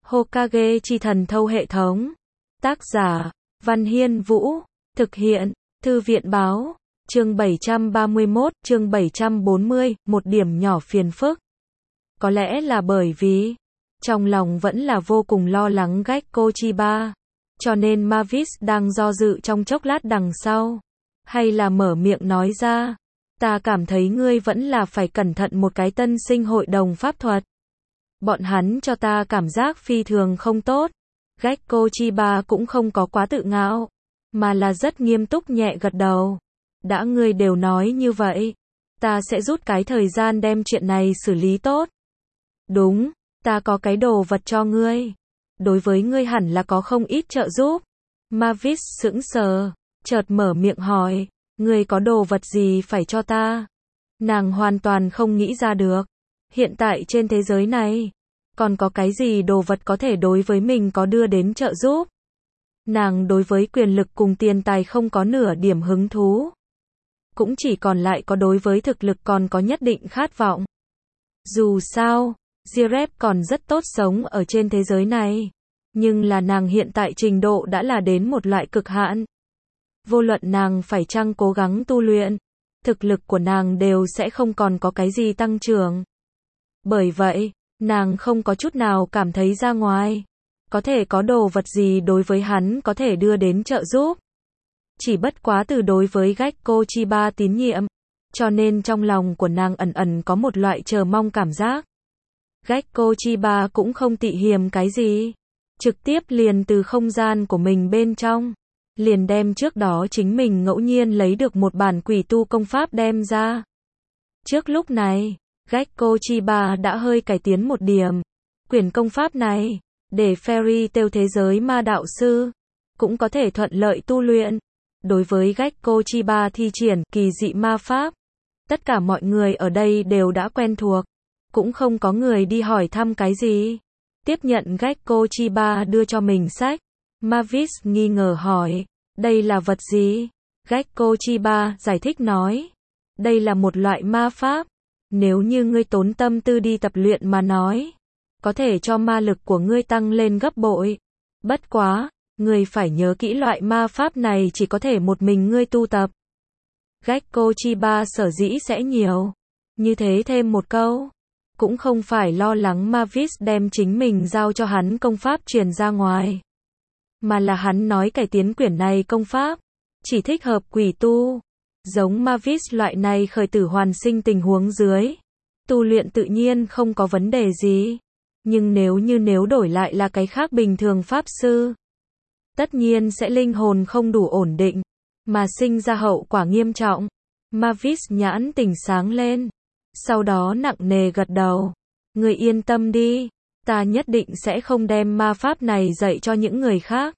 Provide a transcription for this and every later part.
Hokage chi thần thâu hệ thống. Tác giả, Văn Hiên Vũ. Thực hiện, Thư viện báo. Chương 731, chương 740, một điểm nhỏ phiền phức. Có lẽ là bởi vì, trong lòng vẫn là vô cùng lo lắng Gekko Chiba. Cho nên Mavis đang do dự trong chốc lát đằng sau. Hay là mở miệng nói ra. Ta cảm thấy ngươi vẫn là phải cẩn thận một cái tân sinh hội đồng pháp thuật. Bọn hắn cho ta cảm giác phi thường không tốt. Gekko Chiba cũng không có quá tự ngạo, mà là rất nghiêm túc nhẹ gật đầu. Đã ngươi đều nói như vậy, ta sẽ rút cái thời gian đem chuyện này xử lý tốt. Đúng, ta có cái đồ vật cho ngươi. Đối với ngươi hẳn là có không ít trợ giúp. Mavis sững sờ, chợt mở miệng hỏi, ngươi có đồ vật gì phải cho ta? Nàng hoàn toàn không nghĩ ra được. Hiện tại trên thế giới này, còn có cái gì đồ vật có thể đối với mình có đưa đến trợ giúp? Nàng đối với quyền lực cùng tiền tài không có nửa điểm hứng thú. Cũng chỉ còn lại có đối với thực lực còn có nhất định khát vọng. Dù sao, Jirep còn rất tốt sống ở trên thế giới này. Nhưng là nàng hiện tại trình độ đã là đến một loại cực hạn. Vô luận nàng phải chăng cố gắng tu luyện, thực lực của nàng đều sẽ không còn có cái gì tăng trưởng. Bởi vậy, nàng không có chút nào cảm thấy ra ngoài. Có thể có đồ vật gì đối với hắn có thể đưa đến trợ giúp. Chỉ bất quá từ đối với Gekko Chiba tín nhiệm. Cho nên trong lòng của nàng ẩn ẩn có một loại chờ mong cảm giác. Gekko Chiba cũng không tị hiềm cái gì. Trực tiếp liền từ không gian của mình bên trong. Liền đem trước đó chính mình ngẫu nhiên lấy được một bản quỷ tu công pháp đem ra. Trước lúc này, Gekko Chiba đã hơi cải tiến một điểm. Quyển công pháp này, để Fairy Tail thế giới ma đạo sư, cũng có thể thuận lợi tu luyện. Đối với Gekko Chiba thi triển kỳ dị ma pháp, tất cả mọi người ở đây đều đã quen thuộc. Cũng không có người đi hỏi thăm cái gì. Tiếp nhận Gekko Chiba đưa cho mình sách. Mavis nghi ngờ hỏi, đây là vật gì? Gekko Chiba giải thích nói, đây là một loại ma pháp. Nếu như ngươi tốn tâm tư đi tập luyện mà nói, có thể cho ma lực của ngươi tăng lên gấp bội. Bất quá, ngươi phải nhớ kỹ loại ma pháp này chỉ có thể một mình ngươi tu tập. Gekko Chiba sở dĩ sẽ nhiều. Như thế thêm một câu. Cũng không phải lo lắng Mavis đem chính mình giao cho hắn công pháp truyền ra ngoài. Mà là hắn nói cải tiến quyển này công pháp, chỉ thích hợp quỷ tu. Giống Mavis loại này khởi tử hoàn sinh tình huống dưới. Tu luyện tự nhiên không có vấn đề gì. Nhưng nếu đổi lại là cái khác bình thường pháp sư, tất nhiên sẽ linh hồn không đủ ổn định, mà sinh ra hậu quả nghiêm trọng. Mavis nhãn tỉnh sáng lên. Sau đó nặng nề gật đầu. Ngươi yên tâm đi, ta nhất định sẽ không đem ma pháp này dạy cho những người khác.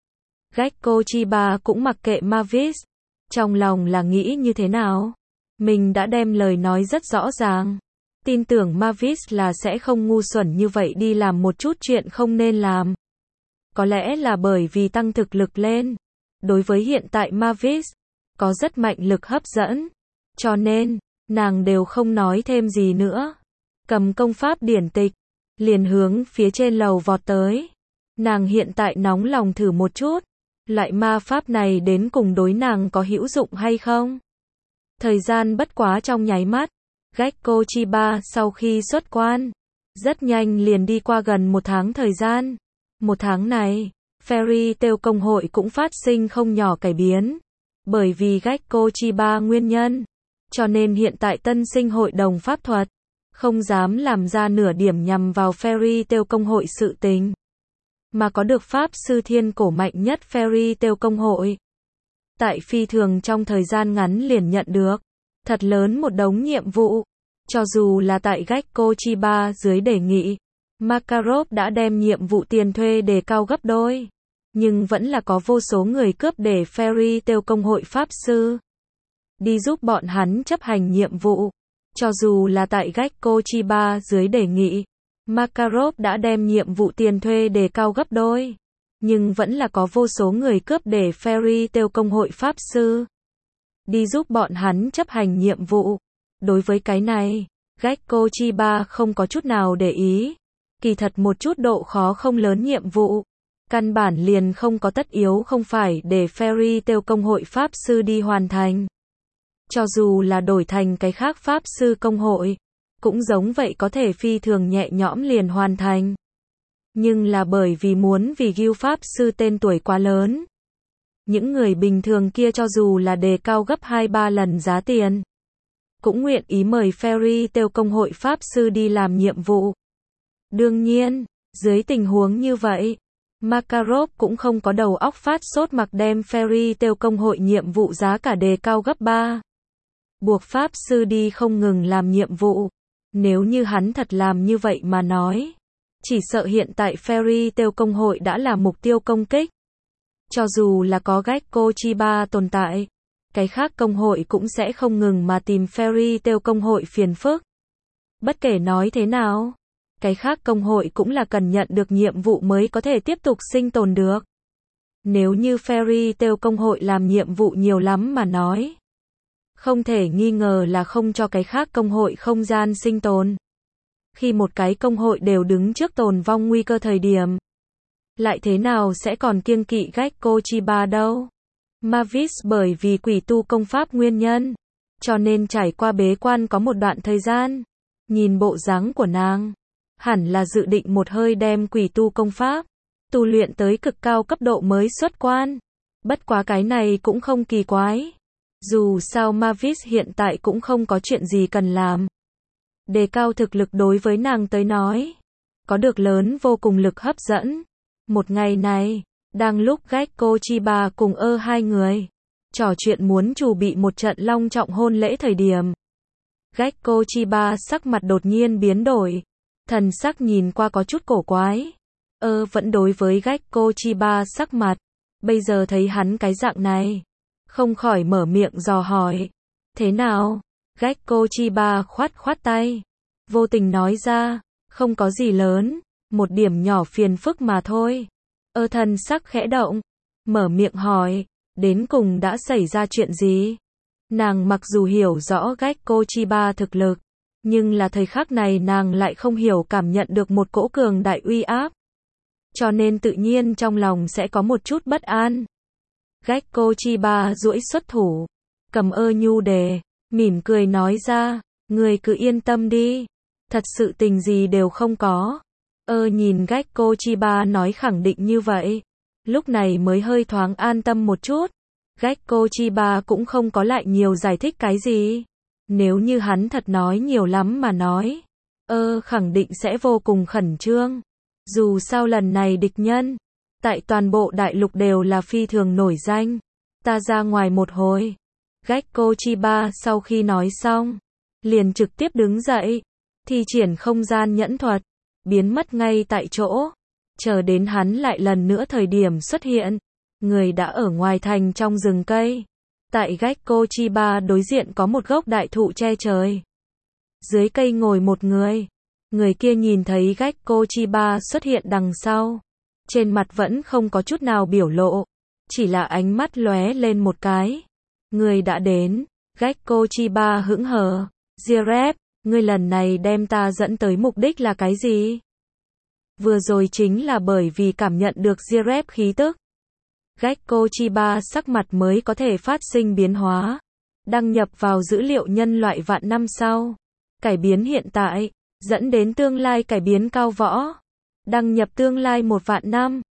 Gekko Chiba cũng mặc kệ Mavis. Trong lòng là nghĩ như thế nào? Mình đã đem lời nói rất rõ ràng. Tin tưởng Mavis là sẽ không ngu xuẩn như vậy đi làm một chút chuyện không nên làm. Có lẽ là bởi vì tăng thực lực lên. Đối với hiện tại Mavis, có rất mạnh lực hấp dẫn. Cho nên, nàng đều không nói thêm gì nữa. Cầm công pháp điển tịch, liền hướng phía trên lầu vọt tới. Nàng hiện tại nóng lòng thử một chút. Loại ma pháp này đến cùng đối nàng có hữu dụng hay không? Thời gian bất quá trong nháy mắt. Gekko Chiba sau khi xuất quan, rất nhanh liền đi qua gần một tháng thời gian. Một tháng này, Fairy Tail công hội cũng phát sinh không nhỏ cải biến. Bởi vì Gekko Chiba nguyên nhân, cho nên hiện tại tân sinh hội đồng pháp thuật không dám làm ra nửa điểm nhằm vào Fairy Tail công hội sự tình. Mà có được pháp sư thiên cổ mạnh nhất Fairy Tail công hội. Tại phi thường trong thời gian ngắn liền nhận được thật lớn một đống nhiệm vụ. Cho dù là tại Gekko Chiba dưới đề nghị, Makarov đã đem nhiệm vụ tiền thuê đề cao gấp đôi. Nhưng vẫn là có vô số người cướp để Fairy Tail công hội pháp sư đi giúp bọn hắn chấp hành nhiệm vụ. Cho dù là tại Gekko Chiba dưới đề nghị, Makarov đã đem nhiệm vụ tiền thuê đề cao gấp đôi. Nhưng vẫn là có vô số người cướp để Fairy Tail công hội pháp sư đi giúp bọn hắn chấp hành nhiệm vụ. Đối với cái này, Gekko Chiba không có chút nào để ý. Kỳ thật một chút độ khó không lớn nhiệm vụ. Căn bản liền không có tất yếu không phải để Fairy Tail công hội Pháp Sư đi hoàn thành. Cho dù là đổi thành cái khác Pháp Sư công hội, cũng giống vậy có thể phi thường nhẹ nhõm liền hoàn thành. Nhưng là bởi vì muốn vì Guild Pháp Sư tên tuổi quá lớn. Những người bình thường kia cho dù là đề cao gấp 2-3 lần giá tiền, cũng nguyện ý mời Fairy Tail công hội Pháp Sư đi làm nhiệm vụ. Đương nhiên, dưới tình huống như vậy, Makarov cũng không có đầu óc phát sốt mặc đem Fairy Tail công hội nhiệm vụ giá cả đề cao gấp 3. Buộc Pháp Sư đi không ngừng làm nhiệm vụ. Nếu như hắn thật làm như vậy mà nói, chỉ sợ hiện tại Fairy Tail công hội đã là mục tiêu công kích. Cho dù là có Gekko Chiba tồn tại, cái khác công hội cũng sẽ không ngừng mà tìm Fairy Tail công hội phiền phức. Bất kể nói thế nào, cái khác công hội cũng là cần nhận được nhiệm vụ mới có thể tiếp tục sinh tồn được. Nếu như Fairy Tail công hội làm nhiệm vụ nhiều lắm mà nói, không thể nghi ngờ là không cho cái khác công hội không gian sinh tồn. Khi một cái công hội đều đứng trước tồn vong nguy cơ thời điểm, lại thế nào sẽ còn kiêng kỵ Gekko Chiba đâu. Mavis bởi vì quỷ tu công pháp nguyên nhân, cho nên trải qua bế quan có một đoạn thời gian. Nhìn bộ dáng của nàng, hẳn là dự định một hơi đem quỷ tu công pháp tu luyện tới cực cao cấp độ mới xuất quan. Bất quá cái này cũng không kỳ quái. Dù sao Mavis hiện tại cũng không có chuyện gì cần làm. Đề cao thực lực đối với nàng tới nói, có được lớn vô cùng lực hấp dẫn. Một ngày này, đang lúc Gekko Chiba cùng hai người trò chuyện muốn chuẩn bị một trận long trọng hôn lễ thời điểm, Gekko Chiba sắc mặt đột nhiên biến đổi, thần sắc nhìn qua có chút cổ quái. Vẫn đối với Gekko Chiba sắc mặt, bây giờ thấy hắn cái dạng này, không khỏi mở miệng dò hỏi. Thế nào? Gekko Chiba khoát khoát tay, vô tình nói ra, không có gì lớn, một điểm nhỏ phiền phức mà thôi. Thần sắc khẽ động, mở miệng hỏi, đến cùng đã xảy ra chuyện gì? Nàng mặc dù hiểu rõ Gekko Chiba thực lực, nhưng là thời khắc này nàng lại không hiểu cảm nhận được một cỗ cường đại uy áp. Cho nên tự nhiên trong lòng sẽ có một chút bất an. Gekko Chiba duỗi xuất thủ, cầm nhu đề, mỉm cười nói ra, người cứ yên tâm đi, thật sự tình gì đều không có. Nhìn Gekko Chiba nói khẳng định như vậy, lúc này mới hơi thoáng an tâm một chút. Gekko Chiba cũng không có lại nhiều giải thích cái gì. Nếu như hắn thật nói nhiều lắm mà nói, khẳng định sẽ vô cùng khẩn trương. Dù sao lần này địch nhân tại toàn bộ đại lục đều là phi thường nổi danh. Ta ra ngoài một hồi. Gekko Chiba sau khi nói xong, liền trực tiếp đứng dậy, thi triển không gian nhẫn thuật, biến mất ngay tại chỗ. Chờ đến hắn lại lần nữa thời điểm xuất hiện, người đã ở ngoài thành trong rừng cây. Tại Gekko Chiba đối diện có một gốc đại thụ che trời. Dưới cây ngồi một người. Người kia nhìn thấy Gekko Chiba xuất hiện đằng sau. Trên mặt vẫn không có chút nào biểu lộ. Chỉ là ánh mắt lóe lên một cái. Người đã đến. Gekko Chiba hững hờ. Zirep, ngươi lần này đem ta dẫn tới mục đích là cái gì? Vừa rồi chính là bởi vì cảm nhận được Zirep khí tức. Gekko Chiba sắc mặt mới có thể phát sinh biến hóa. Đăng nhập vào dữ liệu nhân loại vạn năm sau. Cải biến hiện tại, dẫn đến tương lai cải biến cao võ. Đăng nhập tương lai 1 vạn năm.